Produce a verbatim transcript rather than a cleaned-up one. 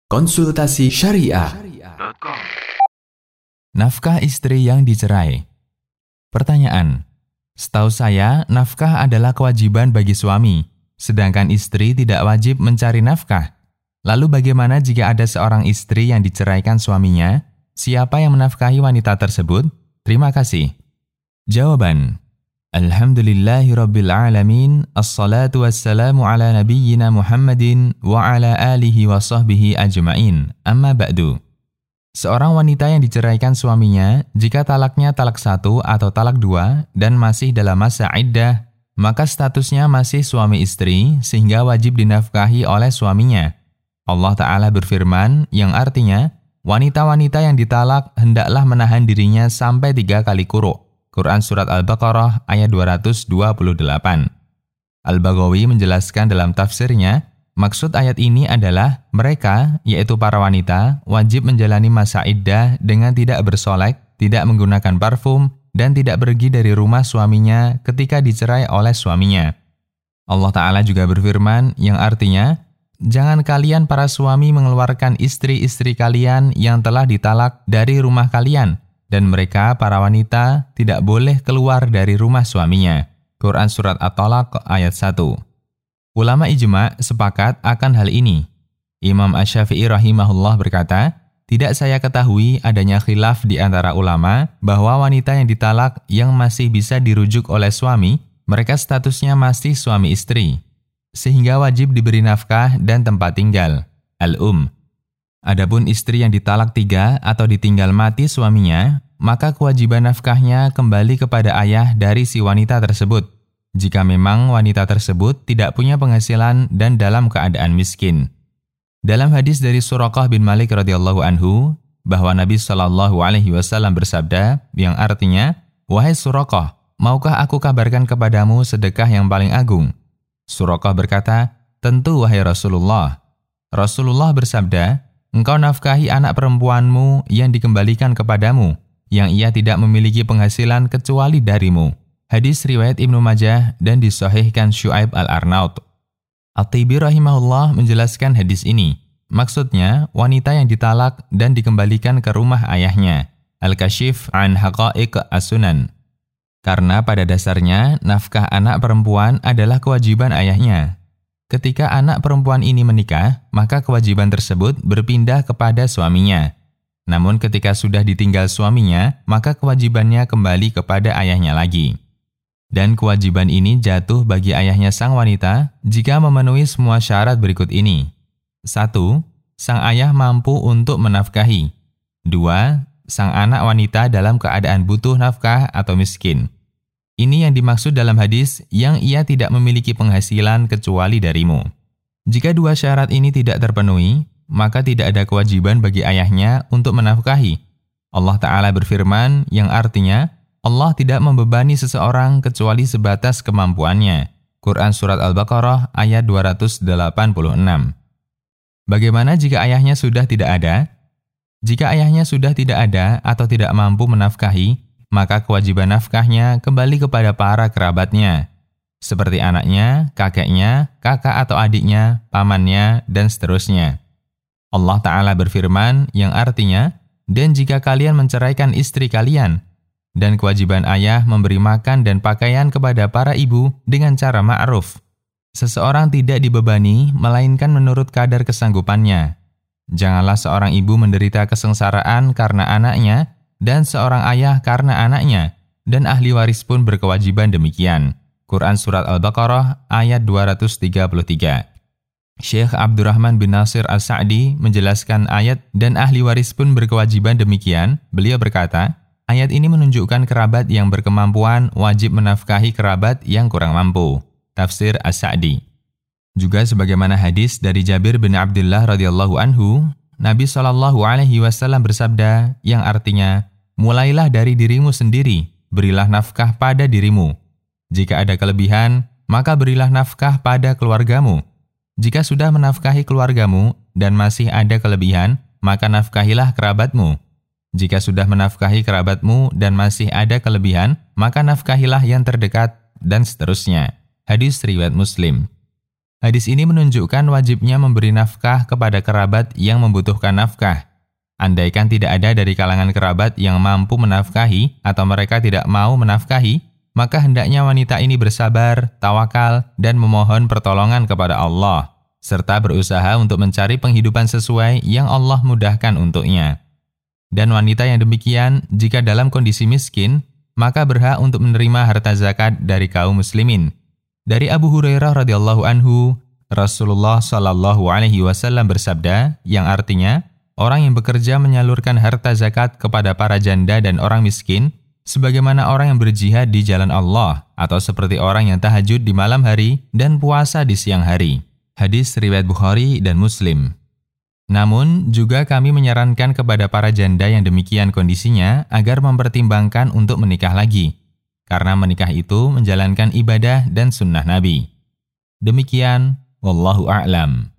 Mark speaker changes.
Speaker 1: Konsultasi Syariah.
Speaker 2: Nafkah istri yang dicerai. Pertanyaan, setahu saya nafkah adalah kewajiban bagi suami, sedangkan istri tidak wajib mencari nafkah. Lalu bagaimana jika ada seorang istri yang diceraikan suaminya? Siapa yang menafkahi wanita tersebut? Terima kasih. Jawaban, Alhamdulillahirrabbilalamin, assalatu wassalamu ala nabiyyina Muhammadin wa ala alihi wa sahbihi ajma'in, amma ba'du. Seorang wanita yang diceraikan suaminya, jika talaknya talak satu atau talak dua dan masih dalam masa iddah, maka statusnya masih suami istri sehingga wajib dinafkahi oleh suaminya. Allah Ta'ala berfirman yang artinya, wanita-wanita yang ditalak hendaklah menahan dirinya sampai tiga kali quru'. Quran Surat Al-Baqarah ayat dua ratus dua puluh delapan. Al-Baghawi menjelaskan dalam tafsirnya, maksud ayat ini adalah mereka, yaitu para wanita, wajib menjalani masa iddah dengan tidak bersolek, tidak menggunakan parfum, dan tidak pergi dari rumah suaminya ketika dicerai oleh suaminya. Allah Ta'ala juga berfirman yang artinya, jangan kalian para suami mengeluarkan istri-istri kalian yang telah ditalak dari rumah kalian, dan mereka, para wanita, tidak boleh keluar dari rumah suaminya. Quran Surat At-Talaq ayat satu. Ulama ijma' sepakat akan hal ini. Imam Asy-Syafi'i rahimahullah berkata, tidak saya ketahui adanya khilaf di antara ulama bahwa wanita yang ditalak yang masih bisa dirujuk oleh suami, mereka statusnya masih suami istri, sehingga wajib diberi nafkah dan tempat tinggal. Al-Um. Adapun istri yang ditalak tiga atau ditinggal mati suaminya, maka kewajiban nafkahnya kembali kepada ayah dari si wanita tersebut, jika memang wanita tersebut tidak punya penghasilan dan dalam keadaan miskin. Dalam hadis dari Suraqah bin Malik radhiyallahu anhu, bahwa Nabi shallallahu alaihi wasallam bersabda, yang artinya, wahai Suraqah, maukah aku kabarkan kepadamu sedekah yang paling agung? Suraqah berkata, tentu wahai Rasulullah. Rasulullah bersabda, engkau nafkahi anak perempuanmu yang dikembalikan kepadamu, yang ia tidak memiliki penghasilan kecuali darimu. Hadis riwayat Ibnu Majah dan disahihkan Syu'aib Al-Arnaut. At-Tibi rahimahullah menjelaskan hadis ini. Maksudnya, wanita yang ditalak dan dikembalikan ke rumah ayahnya. Al-Kashif an Haqa'iq As-Sunan. Karena pada dasarnya, nafkah anak perempuan adalah kewajiban ayahnya. Ketika anak perempuan ini menikah, maka kewajiban tersebut berpindah kepada suaminya. Namun ketika sudah ditinggal suaminya, maka kewajibannya kembali kepada ayahnya lagi. Dan kewajiban ini jatuh bagi ayahnya sang wanita jika memenuhi semua syarat berikut ini. Satu, sang ayah mampu untuk menafkahi. Dua, sang anak wanita dalam keadaan butuh nafkah atau miskin. Ini yang dimaksud dalam hadis yang ia tidak memiliki penghasilan kecuali darimu. Jika dua syarat ini tidak terpenuhi, maka tidak ada kewajiban bagi ayahnya untuk menafkahi. Allah Ta'ala berfirman yang artinya, Allah tidak membebani seseorang kecuali sebatas kemampuannya. Quran Surat Al-Baqarah ayat dua ratus delapan puluh enam. Bagaimana jika ayahnya sudah tidak ada? Jika ayahnya sudah tidak ada atau tidak mampu menafkahi, maka kewajiban nafkahnya kembali kepada para kerabatnya, seperti anaknya, kakeknya, kakak atau adiknya, pamannya, dan seterusnya. Allah Ta'ala berfirman yang artinya, dan jika kalian menceraikan istri kalian, dan kewajiban ayah memberi makan dan pakaian kepada para ibu dengan cara ma'ruf. Seseorang tidak dibebani, melainkan menurut kadar kesanggupannya. Janganlah seorang ibu menderita kesengsaraan karena anaknya, dan seorang ayah karena anaknya, dan ahli waris pun berkewajiban demikian. Quran Surat Al-Baqarah ayat dua ratus tiga puluh tiga. Syekh Abdurrahman bin Nasir As-Sa'di menjelaskan ayat dan ahli waris pun berkewajiban demikian. Beliau berkata, ayat ini menunjukkan kerabat yang berkemampuan wajib menafkahi kerabat yang kurang mampu. Tafsir As-Sa'di. Juga sebagaimana hadis dari Jabir bin Abdullah radhiyallahu anhu, Nabi shallallahu alaihi wasallam bersabda yang artinya, mulailah dari dirimu sendiri, berilah nafkah pada dirimu. Jika ada kelebihan, maka berilah nafkah pada keluargamu. Jika sudah menafkahi keluargamu dan masih ada kelebihan, maka nafkahilah kerabatmu. Jika sudah menafkahi kerabatmu dan masih ada kelebihan, maka nafkahilah yang terdekat, dan seterusnya. Hadis riwayat Muslim. Hadis ini menunjukkan wajibnya memberi nafkah kepada kerabat yang membutuhkan nafkah. Andaikan tidak ada dari kalangan kerabat yang mampu menafkahi atau mereka tidak mau menafkahi, maka hendaknya wanita ini bersabar, tawakal, dan memohon pertolongan kepada Allah, serta berusaha untuk mencari penghidupan sesuai yang Allah mudahkan untuknya. Dan wanita yang demikian, jika dalam kondisi miskin, maka berhak untuk menerima harta zakat dari kaum muslimin. Dari Abu Hurairah radhiyallahu anhu, Rasulullah shallallahu alaihi wasallam bersabda, yang artinya, orang yang bekerja menyalurkan harta zakat kepada para janda dan orang miskin, sebagaimana orang yang berjihad di jalan Allah, atau seperti orang yang tahajud di malam hari dan puasa di siang hari. Hadis riwayat Bukhari dan Muslim. Namun, juga kami menyarankan kepada para janda yang demikian kondisinya agar mempertimbangkan untuk menikah lagi, karena menikah itu menjalankan ibadah dan sunnah Nabi. Demikian, wallahu a'lam.